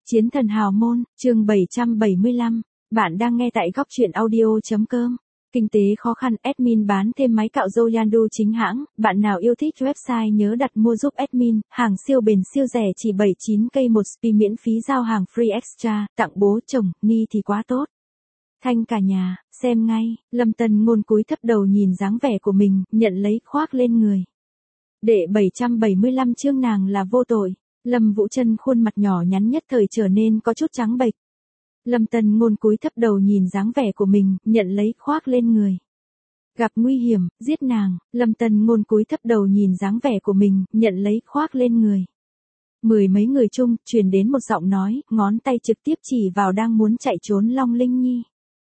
Chiến thần hào môn, chương 775, bạn đang nghe tại góc truyện audio.com. Kinh tế khó khăn, admin bán thêm máy cạo râu Yandu chính hãng, bạn nào yêu thích website nhớ đặt mua giúp admin, hàng siêu bền siêu rẻ chỉ 79k một spi miễn phí giao hàng free extra, tặng bố chồng, ni thì quá tốt. Thanh cả nhà, xem ngay, Lâm Tân Ngôn cúi thấp đầu nhìn dáng vẻ của mình, nhận lấy khoác lên người. Đệ 775 chương nàng là vô tội. Lâm Vũ Trân khuôn mặt nhỏ nhắn nhất thời trở nên có chút trắng bệch. Lâm Tân Ngôn cúi thấp đầu nhìn dáng vẻ của mình, nhận lấy khoác lên người. Gặp nguy hiểm, giết nàng, Lâm Tân Ngôn cúi thấp đầu nhìn dáng vẻ của mình, nhận lấy khoác lên người. Mười mấy người chung, truyền đến một giọng nói, ngón tay trực tiếp chỉ vào đang muốn chạy trốn Long Linh Nhi.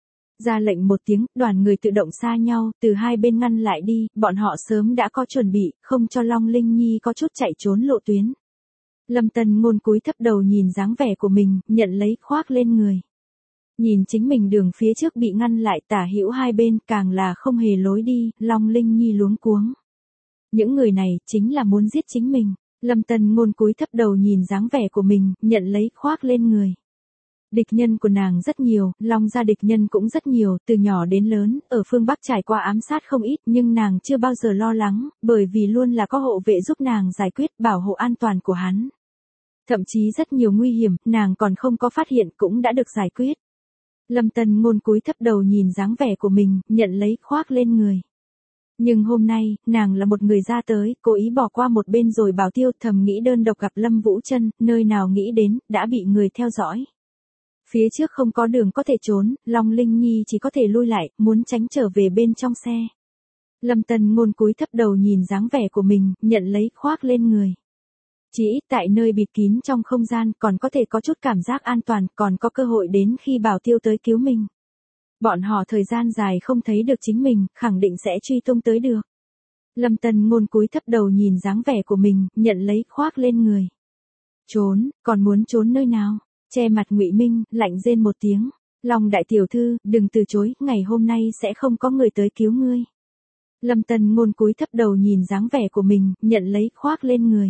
Ra lệnh một tiếng, đoàn người tự động xa nhau, từ hai bên ngăn lại đi, bọn họ sớm đã có chuẩn bị, không cho Long Linh Nhi có chút chạy trốn lộ tuyến. Lâm Tân Ngôn cúi thấp đầu nhìn dáng vẻ của mình, nhận lấy khoác lên người. Nhìn chính mình đường phía trước bị ngăn lại tả hữu hai bên, càng là không hề lối đi, Long Linh Nhi luống cuống. Những người này, chính là muốn giết chính mình. Lâm Tân Ngôn cúi thấp đầu nhìn dáng vẻ của mình, nhận lấy khoác lên người. Địch nhân của nàng rất nhiều, Long gia địch nhân cũng rất nhiều, từ nhỏ đến lớn, ở phương Bắc trải qua ám sát không ít, nhưng nàng chưa bao giờ lo lắng, bởi vì luôn là có hộ vệ giúp nàng giải quyết, bảo hộ an toàn của hắn. Thậm chí rất nhiều nguy hiểm, nàng còn không có phát hiện cũng đã được giải quyết. Lâm Tân Ngôn cúi thấp đầu nhìn dáng vẻ của mình, nhận lấy khoác lên người. Nhưng hôm nay, nàng là một người ra tới, cố ý bỏ qua một bên rồi bảo tiêu, thầm nghĩ đơn độc gặp Lâm Vũ Trân, nơi nào nghĩ đến, đã bị người theo dõi. Phía trước không có đường có thể trốn, Long Linh Nhi chỉ có thể lui lại, muốn tránh trở về bên trong xe. Lâm Tân Ngôn cúi thấp đầu nhìn dáng vẻ của mình, nhận lấy khoác lên người. Chỉ ít tại nơi bịt kín trong không gian còn có thể có chút cảm giác an toàn, còn có cơ hội đến khi bảo tiêu tới cứu mình. Bọn họ thời gian dài không thấy được chính mình, khẳng định sẽ truy tung tới được. Lâm Tân Ngôn cúi thấp đầu nhìn dáng vẻ của mình, nhận lấy khoác lên người. Trốn, còn muốn trốn nơi nào? Che mặt Ngụy Minh, lạnh rên một tiếng. Long đại tiểu thư, đừng từ chối, ngày hôm nay sẽ không có người tới cứu ngươi. Lâm Tân Ngôn cúi thấp đầu nhìn dáng vẻ của mình, nhận lấy khoác lên người.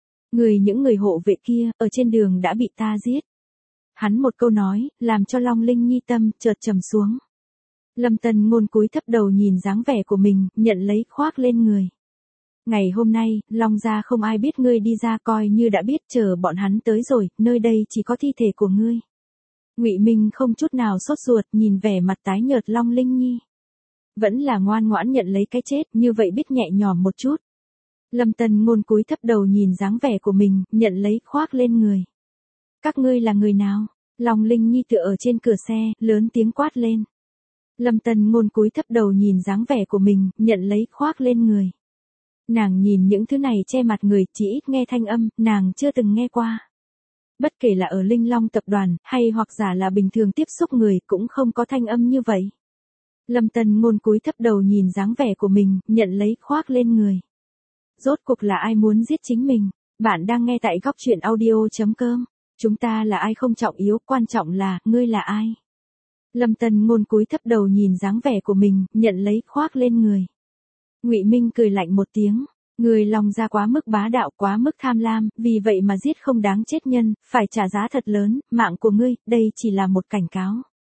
Những người hộ vệ kia, ở trên đường đã bị ta giết. Hắn một câu nói, làm cho Long Linh Nhi tâm chợt trầm xuống. Lâm Tân Ngôn cúi thấp đầu nhìn dáng vẻ của mình, nhận lấy khoác lên người. Ngày hôm nay, Long gia không ai biết ngươi đi ra, coi như đã biết, chờ bọn hắn tới rồi, nơi đây chỉ có thi thể của ngươi. Ngụy Minh không chút nào sốt ruột, nhìn vẻ mặt tái nhợt Long Linh Nhi. Vẫn là ngoan ngoãn nhận lấy cái chết, như vậy biết nhẹ nhõm một chút. Lâm Tân Ngôn cúi thấp đầu nhìn dáng vẻ của mình, nhận lấy khoác lên người. Các ngươi là người nào? Long Linh Nhi tựa ở trên cửa xe, lớn tiếng quát lên. Lâm Tân Ngôn cúi thấp đầu nhìn dáng vẻ của mình, nhận lấy khoác lên người. Nàng nhìn những thứ này che mặt người, chỉ ít nghe thanh âm, nàng chưa từng nghe qua. Bất kể là ở Linh Long tập đoàn, hay hoặc giả là bình thường tiếp xúc người, cũng không có thanh âm như vậy. Lâm Tân Ngôn cúi thấp đầu nhìn dáng vẻ của mình, nhận lấy khoác lên người. Rốt cuộc là ai muốn giết chính mình? Bạn đang nghe tại góc truyện audio.com. Chúng ta là ai không trọng yếu, quan trọng là, ngươi là ai? Lâm Tân Ngôn cúi thấp đầu nhìn dáng vẻ của mình, nhận lấy khoác lên người. Ngụy Minh cười lạnh một tiếng. Người Long gia quá mức bá đạo, quá mức tham lam, vì vậy mà giết không đáng chết nhân, phải trả giá thật lớn, mạng của ngươi, đây chỉ là một cảnh cáo.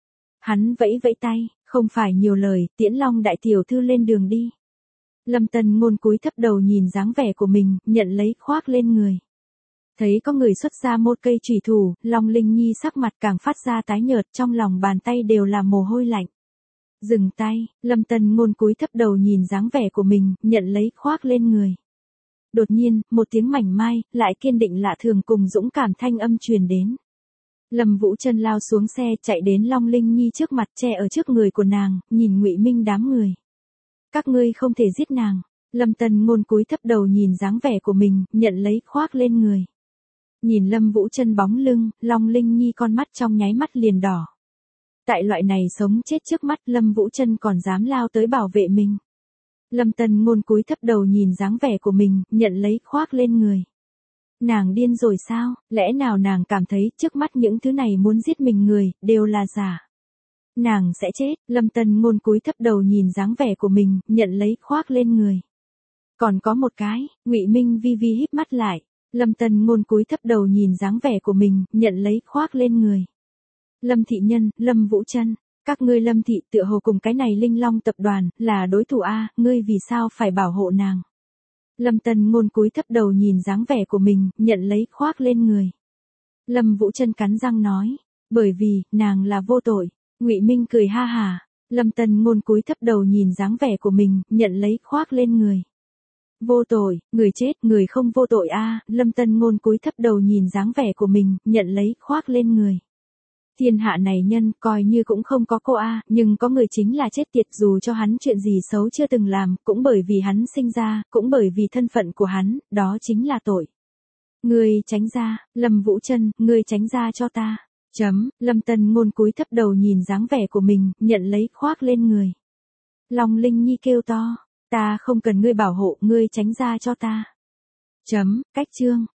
Hắn vẫy vẫy tay, không phải nhiều lời, tiễn Long đại tiểu thư lên đường đi. Lâm Tân Ngôn cúi thấp đầu nhìn dáng vẻ của mình, nhận lấy khoác lên người. Thấy có người xuất ra một cây chủy thủ, Long Linh Nhi sắc mặt càng phát ra tái nhợt, trong lòng bàn tay đều là mồ hôi lạnh. Dừng tay, Lâm Tân Ngôn cúi thấp đầu nhìn dáng vẻ của mình, nhận lấy khoác lên người. Đột nhiên, một tiếng mảnh mai, lại kiên định lạ thường cùng dũng cảm thanh âm truyền đến. Lâm Vũ Trân lao xuống xe, chạy đến Long Linh Nhi trước mặt, che ở trước người của nàng, nhìn Ngụy Minh đám người. Các ngươi không thể giết nàng. Lâm Tân Ngôn cúi thấp đầu nhìn dáng vẻ của mình, nhận lấy khoác lên người. Nhìn Lâm Vũ Trân bóng lưng, Long Linh Nhi con mắt trong nháy mắt liền đỏ. Tại loại này sống chết trước mắt, Lâm Vũ Trân còn dám lao tới bảo vệ mình. Lâm Tân Ngôn cúi thấp đầu nhìn dáng vẻ của mình, nhận lấy khoác lên người. Nàng điên rồi sao? Lẽ nào nàng cảm thấy trước mắt những thứ này muốn giết mình người, đều là giả? Nàng sẽ chết. Lâm Tân Ngôn cúi thấp đầu nhìn dáng vẻ của mình, nhận lấy khoác lên người. Còn có một cái, Ngụy Minh vi vi híp mắt lại. Lâm Tân Ngôn cúi thấp đầu nhìn dáng vẻ của mình, nhận lấy khoác lên người. Lâm Thị Nhân, Lâm Vũ Trân, các ngươi Lâm Thị tựa hồ cùng cái này Linh Long tập đoàn, là đối thủ a, ngươi vì sao phải bảo hộ nàng? Lâm Tân Ngôn cúi thấp đầu nhìn dáng vẻ của mình, nhận lấy khoác lên người. Lâm Vũ Trân cắn răng nói, bởi vì, nàng là vô tội. Ngụy Minh cười ha hả. Lâm Tân Ngôn cúi thấp đầu nhìn dáng vẻ của mình, nhận lấy khoác lên người. Vô tội, người chết, người không vô tội a. Lâm Tân Ngôn cúi thấp đầu nhìn dáng vẻ của mình, nhận lấy khoác lên người. Thiên hạ này nhân, coi như cũng không có cô a, nhưng có người chính là chết tiệt, dù cho hắn chuyện gì xấu chưa từng làm, cũng bởi vì hắn sinh ra, cũng bởi vì thân phận của hắn, đó chính là tội. Ngươi tránh ra, Lâm Vũ Trân, ngươi tránh ra cho ta. Lâm Tân Ngôn cúi thấp đầu nhìn dáng vẻ của mình, nhận lấy khoác lên người. Long Linh Nhi kêu to, ta không cần ngươi bảo hộ, ngươi tránh ra cho ta. Cách chương.